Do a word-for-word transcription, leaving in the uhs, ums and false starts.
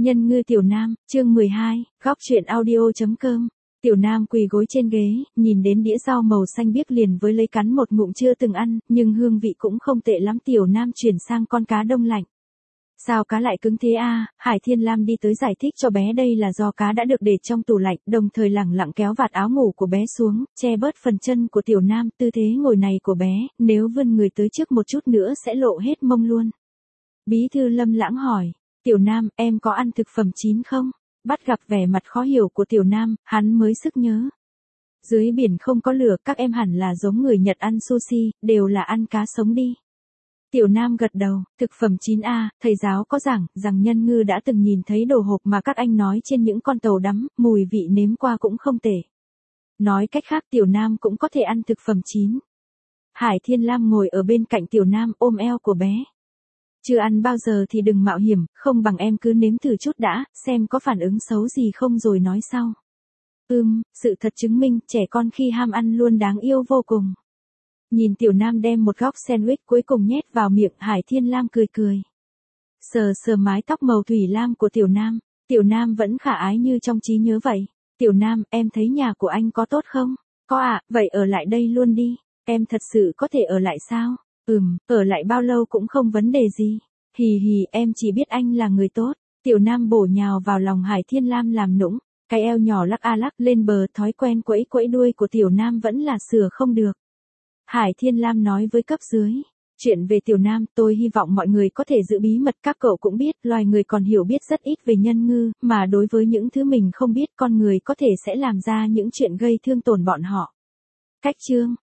Nhân ngư Tiểu Nam, chương mười hai, góc truyện audio chấm com. Tiểu Nam quỳ gối trên ghế, nhìn đến đĩa rau màu xanh biếc liền với lấy cắn một ngụm chưa từng ăn, nhưng hương vị cũng không tệ lắm. Tiểu Nam chuyển sang con cá đông lạnh. Sao cá lại cứng thế a? À? Hải Thiên Lam đi tới giải thích cho bé đây là do cá đã được để trong tủ lạnh, đồng thời lẳng lặng kéo vạt áo ngủ của bé xuống, che bớt phần chân của Tiểu Nam. Tư thế ngồi này của bé, nếu vươn người tới trước một chút nữa sẽ lộ hết mông luôn. Bí thư Lâm lãng hỏi. Tiểu Nam, em có ăn thực phẩm chín không? Bắt gặp vẻ mặt khó hiểu của Tiểu Nam, hắn mới sức nhớ. Dưới biển không có lửa, các em hẳn là giống người Nhật ăn sushi, đều là ăn cá sống đi. Tiểu Nam gật đầu, thực phẩm chín a, thầy giáo có giảng, rằng Nhân Ngư đã từng nhìn thấy đồ hộp mà các anh nói trên những con tàu đắm, mùi vị nếm qua cũng không tệ. Nói cách khác Tiểu Nam cũng có thể ăn thực phẩm chín. Hải Thiên Lam ngồi ở bên cạnh Tiểu Nam ôm eo của bé. Chưa ăn bao giờ thì đừng mạo hiểm, không bằng em cứ nếm thử chút đã, xem có phản ứng xấu gì không rồi nói sau. Ừm, sự thật chứng minh trẻ con khi ham ăn luôn đáng yêu vô cùng. Nhìn Tiểu Nam đem một góc sandwich cuối cùng nhét vào miệng, Hải Thiên Lam cười cười. Sờ sờ mái tóc màu thủy lam của Tiểu Nam, Tiểu Nam vẫn khả ái như trong trí nhớ vậy. Tiểu Nam, em thấy nhà của anh có tốt không? Có ạ, à, vậy ở lại đây luôn đi. Em thật sự có thể ở lại sao? Ừm, ở lại bao lâu cũng không vấn đề gì. Hì hì, em chỉ biết anh là người tốt. Tiểu Nam bổ nhào vào lòng Hải Thiên Lam làm nũng, cái eo nhỏ lắc a lắc lên bờ, thói quen quẫy quẫy đuôi của Tiểu Nam vẫn là sửa không được. Hải Thiên Lam nói với cấp dưới. Chuyện về Tiểu Nam, tôi hy vọng mọi người có thể giữ bí mật. Các cậu cũng biết, loài người còn hiểu biết rất ít về nhân ngư, mà đối với những thứ mình không biết, con người có thể sẽ làm ra những chuyện gây thương tổn bọn họ. Cách chương